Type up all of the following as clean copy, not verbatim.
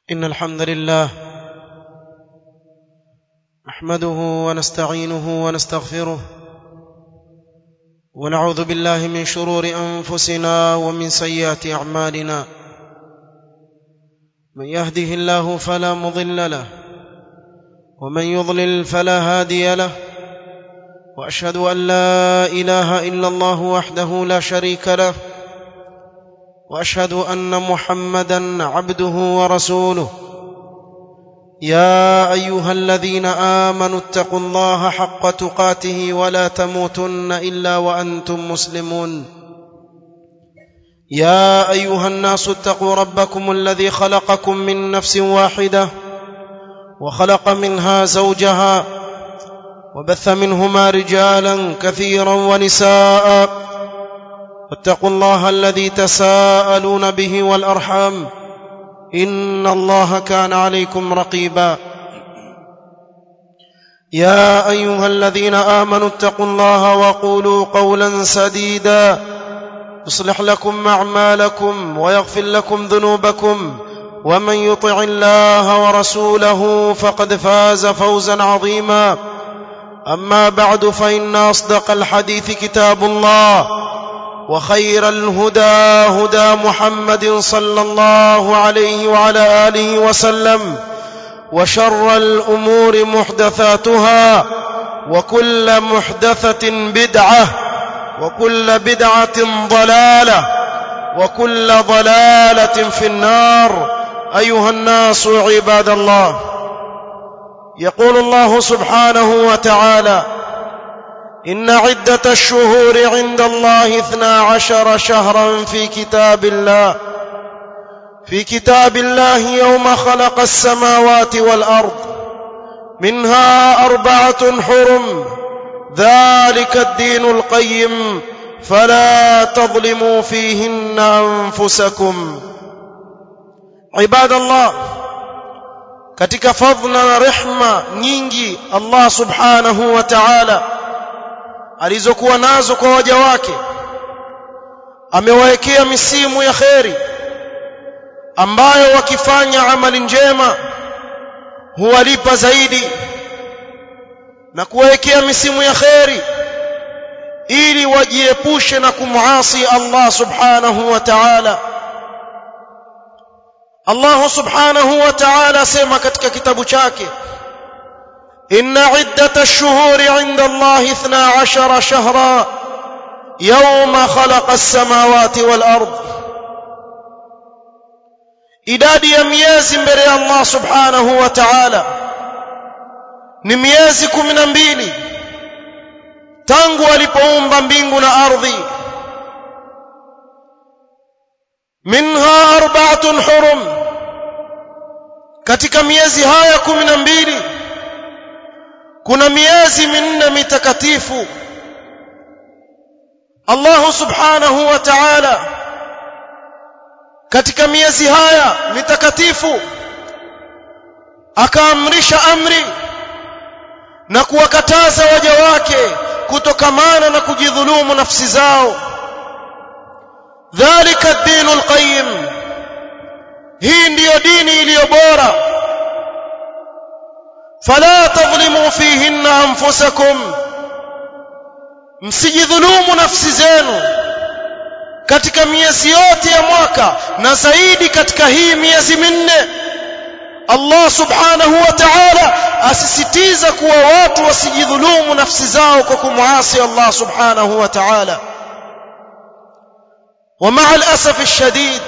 إن الحمد لله نحمده ونستعينه ونستغفره ونعوذ بالله من شرور أنفسنا ومن سيئات أعمالنا. من يهده الله فلا مضل له ومن يضلل فلا هادي له، وأشهد أن لا إله إلا الله وحده لا شريك له، وأشهد أن محمدًا عبده ورسوله. يا أيها الذين آمنوا اتقوا الله حق تقاته ولا تموتن إلا وأنتم مسلمون. يا أيها الناس اتقوا ربكم الذي خلقكم من نفس واحدة وخلق منها زوجها وبث منهما رجالا كثيرا ونساء، واتقوا الله الذي تساءلون به والأرحام إن الله كان عليكم رقيبا. يا أيها الذين آمنوا اتقوا الله وقولوا قولا سديدا يصلح لكم أعمالكم ويغفر لكم ذنوبكم، ومن يطع الله ورسوله فقد فاز فوزا عظيما. أما بعد، فإن أصدق الحديث كتاب الله، وخير الهدى هدى محمد صلى الله عليه وعلى آله وسلم، وشر الأمور محدثاتها، وكل محدثة بدعة، وكل بدعة ضلالة، وكل ضلالة في النار. أيها الناس عباد الله، يقول الله سبحانه وتعالى: إن عدة الشهور عند الله 12 شهرا في كتاب الله يوم خلق السماوات والأرض، منها 4 حرم، ذلك الدين القيم، فلا تظلموا فيهن أنفسكم. عباد الله، katika fadhila na rehma nyingi Allah subhanahu wa ta'ala alizokuwa nazo kwa waja wake, amewaekea misimu ya kheri ambayo wakifanya amali njema huwalipa zaidi, na kuwaekea misimu ya kheri ili wajiepushe na kumuasi Allah subhanahu wa ta'ala. Allah subhanahu wa ta'ala sema katika kitabu chake: inna iddata ash-shuhuri 'inda Allahi 12 shahra yawma khalaqa as-samawati wal ard. Idadi ya miezi mbele ya Allah subhanahu wa ta'ala ni miezi 12 tangu alipoumba mbingu na ardhi. Minha 4 hurum, katika miezi haya 12 kuna miezi 4 mitakatifu. Allah subhanahu wa ta'ala katika miezi haya mitakatifu akaamrisha amri na kuwakataza waja wake kutokamana na kujidhulumu nafsi zao. Dhalika ad-dinul qayyim, hii ndiyo dini iliyo bora. Fala tadhlimu fihinna anfusakum, msijidhulumu nafsi zenu katika miezi yote ya mwaka, na zaidi katika hii miezi 4. Allah subhanahu wa ta'ala asisitiza kuwa watu wasijidhulumu nafsi zao kwa kumuasi Allah subhanahu wa ta'ala. Wa ma'al asaf ash-shadid,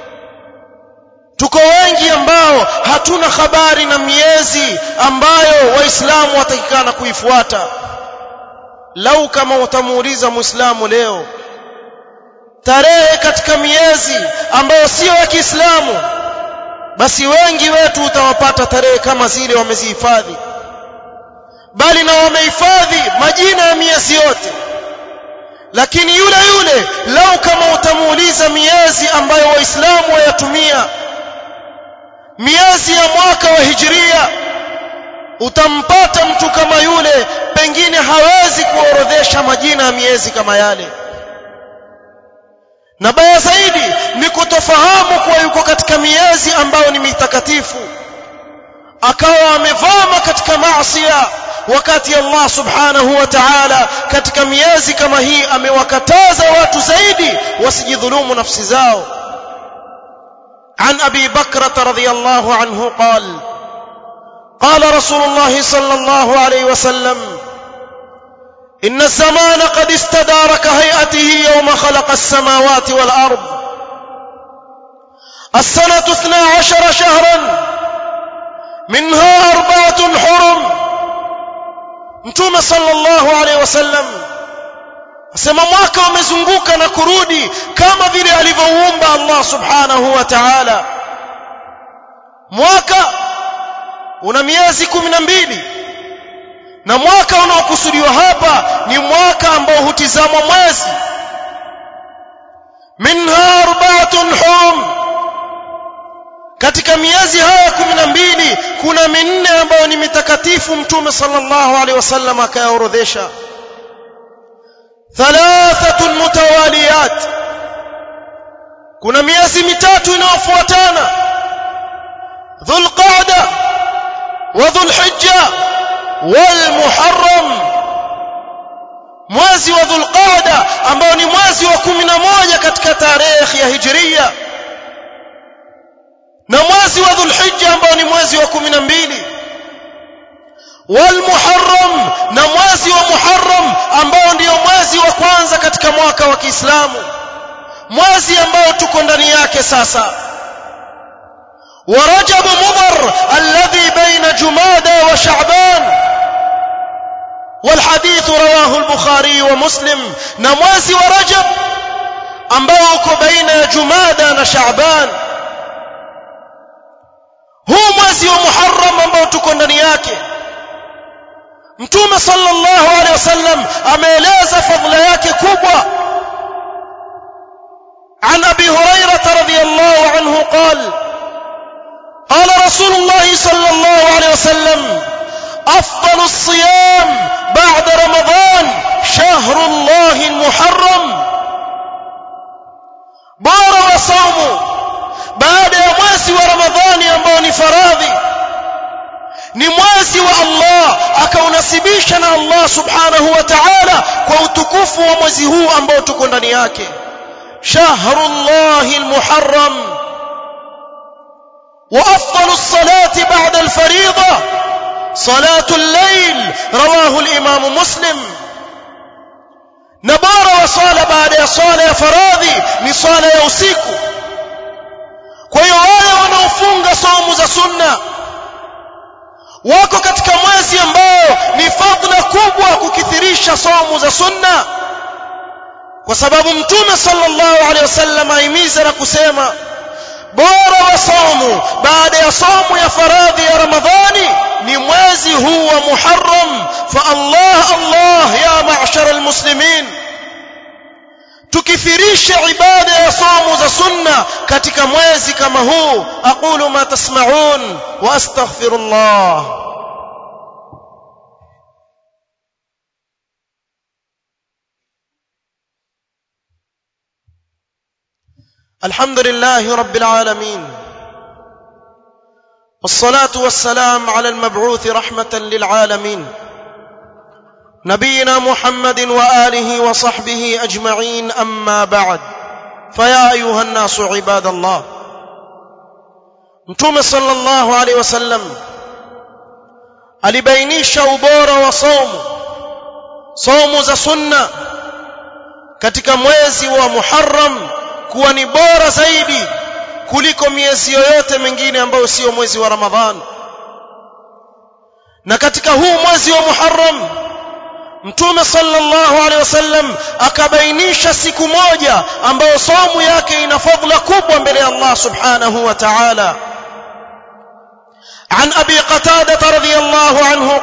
tuko wengi ambao hatuna habari na miezi ambayo waislamu watakikana kuifuata. Lau kama utamuuliza muislamu leo tarehe katika miezi ambayo sio ya Kiislamu, basi wengi wetu utawapata tarehe kama zile wamezihifadhi, bali na wamehifadhi majina ya miezi yote. Lakini yule lau kama utamuuliza miezi ambayo waislamu wayatumia, miezi ya mwaka wa hijiria, utampata mtu kama yule pengine hawezi kuorodhesha majina ya miezi kama yale. na baya zaidi ni kutofahamu kuwa yuko katika miezi ambayo ni mitakatifu, akawa amevama katika maasi, wakati Allah subhanahu wa ta'ala katika miezi kama hii amewakataza watu zaidi wasijidhulumu nafsi zao. عن أبي بكرة رضي الله عنه قال رسول الله صلى الله عليه وسلم: إن الزمان قد استدار كهيئته يوم خلق السماوات والأرض، السنة 12 شهرا منها 4 حرم. Mtume sallallahu alaihi wasallam asema mwaka umezunguka na kurudi kama vile alivyoumba Allah subhanahu wa ta'ala. Mwaka una miezi 12, na mwaka unaokusudiwa hapa ni mwaka ambao hutizamwa mwezi. Minha 4 hurum, katika miezi haya 12 kuna minne ambayo ni mitakatifu. Mtume sallallahu alaihi wasallam akayaorodhesha: 3 mutawaliyat, kuna miezi 3 inayofuatana: Dhulqa'da wa Dhulhijja wal Muharram. Mwezi wa Dhulqa'da ambao ni mwezi wa 11 katika tarehe ya Hijria, na mwezi wa Dhulhijja ambao ni mwezi wa 12, wal Muharram, na mwezi wa Muharram ambao ndio mwezi wa kwanza katika mwaka wa Kiislamu, mwezi ambao tuko ndani yake sasa. wa Rajab Mudhar alladhi baina Jumada wa Sha'ban, wal hadith rawahu al-Bukhari wa Muslim, na mwezi wa Rajab ambao uko baina ya Jumada na Sha'ban. Huu mwezi wa Muharram ambao tuko ndani yake, Mtume sallallahu alaihi wasallam ameeleza fadhila yake kubwa. عن أبي هريرة رضي الله عنه قال رسول الله صلى الله عليه وسلم: أفضل الصيام بعد رمضان شهر الله المحرم. bora wa saumu baada ya mwezi wa Ramadhani ambao ni faradhi ni mwezi wa Allah, akaunasibisha na Allah subhanahu wa ta'ala kwa utukufu wa mwezi huu ambao tuko ndani yake. Shahrullahi al-Muharram. Wa afdalu as-salati ba'da al-fariida salatu al-layl, rawahu al-Imam Muslim. Na bora wa sala baada ya sala ya faradhi ni sala ya usiku. Kwa hiyo wale wanaofunga saumu za sunna wako katika mwezi ambao ni fadhila kubwa kukithirisha saumu za sunna, kwa sababu Mtume sallallahu alaihi wasallam aimiza na kusema bora wa saumu baada ya saumu ya faradhi ya Ramadhani ni mwezi huu wa Muharram. Fa Allah ya ma'shara almuslimin, tukithirisha ibada ya saumu za sunna katika mwezi kama huu. Aqulu ma tasma'un wa astaghfirullah. Alhamdulillahi rabbil alamin, wassalatu wassalamu ala al-mab'uth rahmatan lil alamin, نبينا محمد وآله وصحبه أجمعين. أما بعد، فيا أيها الناس عباد الله، Mtume sallallahu alaihi wasallam alibainisha ubora wa saumu za sunna katika mwezi wa Muharram kuwa ni bora zaidi kuliko miezi yoyote mingine ambayo sio mwezi wa Ramadhani. Na katika huu mwezi wa Muharram Mtume sallallahu alaihi wasallam akabainisha siku moja ambayo saumu yake ina fadhila kubwa mbele ya Allah subhanahu wa ta'ala. عن أبي قتادة رضي الله عنه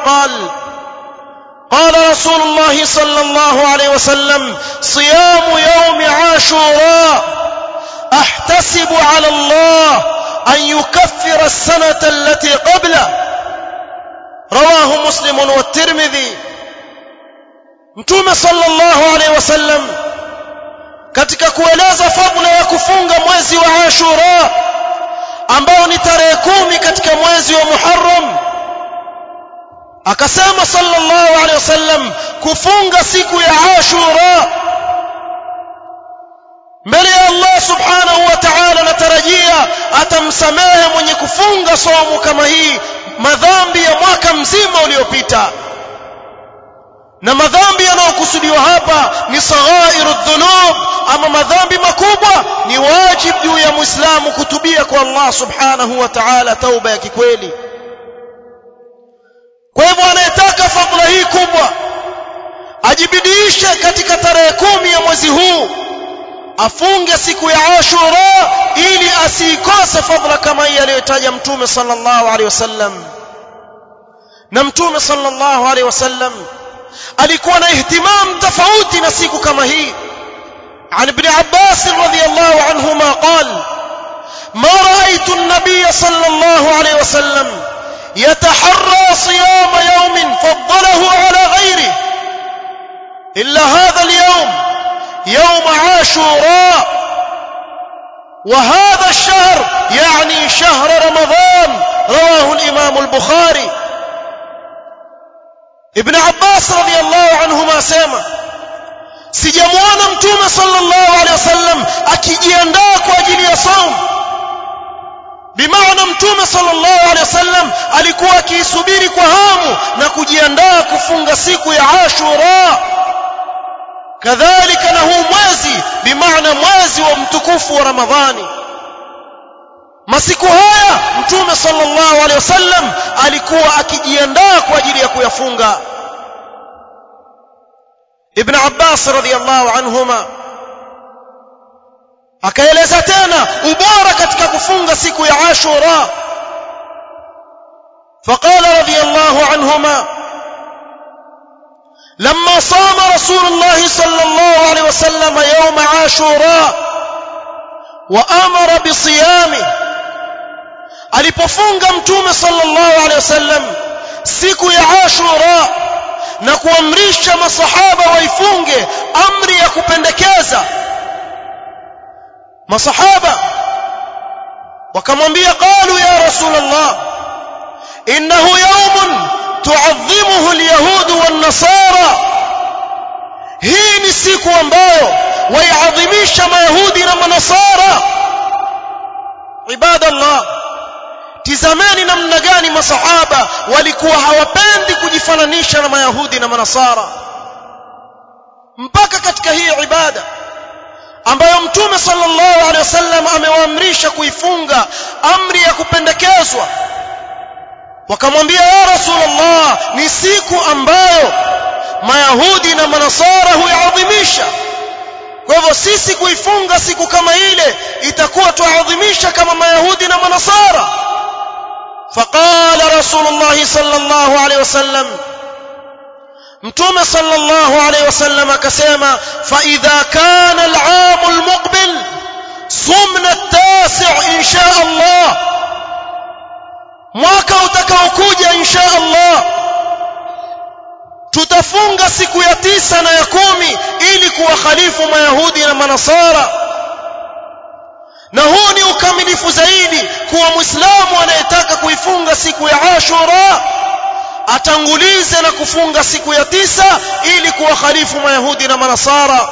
قال رسول الله صلى الله عليه وسلم: صيام يوم عاشوراء أحتسب على الله أن يكفر السنة التي قبله، رواه مسلم والترمذي. Mtume sallallahu alaihi wasallam katika kueleza fadhila ya kufunga mwezi wa Ashura ambao ni tarehe 10 katika mwezi wa Muharram, akasema sallallahu alaihi wasallam, kufunga siku ya Ashura mbele ya Allah subhanahu wa ta'ala, natarajia atamsamehe mwenye kufunga saumu kama hii madhambi ya mwaka mzima uliopita. Na madhambi yanayokusudiwa hapa ni saghairu dhunub, ama madhambi makubwa. Ni wajibu juu ya Muislamu kutubia kwa Allah subhanahu wa ta'ala tauba ya kikweli. Kwa hivyo anayetaka fadhila hii kubwa ajibidiishe katika tarehe 10 ya mwezi huu, afunge siku ya Ashura ili asiikose fadhila kama hii aliyotaja Mtume sallallahu alaihi wasallam. Na Mtume sallallahu alaihi wasallam alikuwa na ihtimam tofauti na siku kama hii. عن ابن عباس رضي الله عنهما قال: ما رأيت النبي صلى الله عليه وسلم يتحرى صيام يوم فضله على غيره إلا هذا اليوم، يوم عاشوراء، وهذا الشهر يعني شهر رمضان. رواه الإمام البخاري. ابن عباس رضي الله عنهما سيما sijamuona Mtume sallallahu alaihi wasallam akijiandaa kwa ajili ya saum. Bimaana Mtume sallallahu alaihi wasallam alikuwa akisubiri kwa hamu na kujiandaa kufunga siku ya Ashura. Kadhalika na huu mwezi, bimaana mwezi wa mtukufu wa Ramadhani, masiku haya Mtume sallallahu alaihi wasallam alikuwa akijiandaa kwa ajili ya kuyafunga. Ibn Abbas radhiyallahu anhuma akaeleza tena ubora katika kufunga siku ya Ashura. فقال رضي الله عنهما: لما صام رسول الله صلى الله عليه وسلم يوم عاشوراء وأمر بصيامه، alipofunga Mtume sallallahu alaihi wasallam siku ya Ashura na kuamrisha masahaba waifunge, amri ya kupendekeza. Masahaba wakamwambia, qalu ya Rasulullah, innahu yawmun tu'azzimuhu al-yahud wan-nasara, hii ni siku ambayo waiadhimisha mayahudi na manasara. Ibadallah, tizameni namna gani masahaba walikuwa hawapendi kujifananisha na mayahudi na manasara, mpaka katika hii ibada ambayo Mtume sallallahu alaihi wasallam amewaamrisha kuifunga, amri ya kupendekezwa. Wakamwambia, ya Rasulullah, ni siku ambayo mayahudi na manasara huiadhimisha, kwa hivyo sisi kuifunga siku kama ile itakuwa tuadhimisha kama mayahudi na manasara. فقال رسول الله صلى الله عليه وسلم، Mtume sallallahu alayhi wasallam akasema, فإذا كان العام المقبل صمنا التاسع إن شاء الله، mwaka utakaokuja insha Allah tutafunga siku ya 9 na ya 10 ili kuwakhalifu mayahudi na manasara. Na huu ni ukamilifu zaidi kuwa Muislamu anayetaka kuifunga siku ya Ashura atangulize na kufunga siku ya 9 ili kuwakhalifu mayahudi na manasara.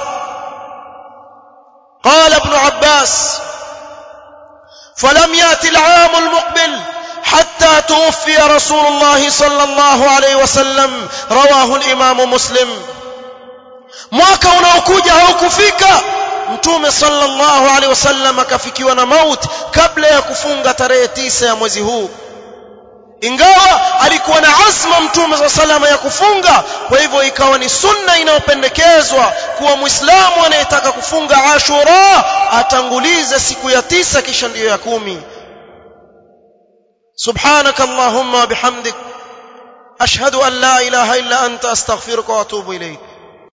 قال ابن عباس: فلم يأتي العام المقبل حتى توفي رسول الله صلى الله عليه وسلم. رواه الإمام مسلم. mwaka unaokuja haukufika, Mtume sallallahu alaihi wasallam akafikiwa na mauti kabla ya kufunga tarehe 9 ya mwezi huu, ingawa alikuwa na azma Mtume sallallahu alaihi wasallam ya kufunga. Kwa hivyo ikawa ni sunna inayopendekezwa kuwa Muislamu anayetaka kufunga Ashura atangulize siku ya 9 kisha ndiyo ya 10. سبحانك اللهم وبحمدك أشهد أن لا إله إلا أنت أستغفرك وأتوب إليك.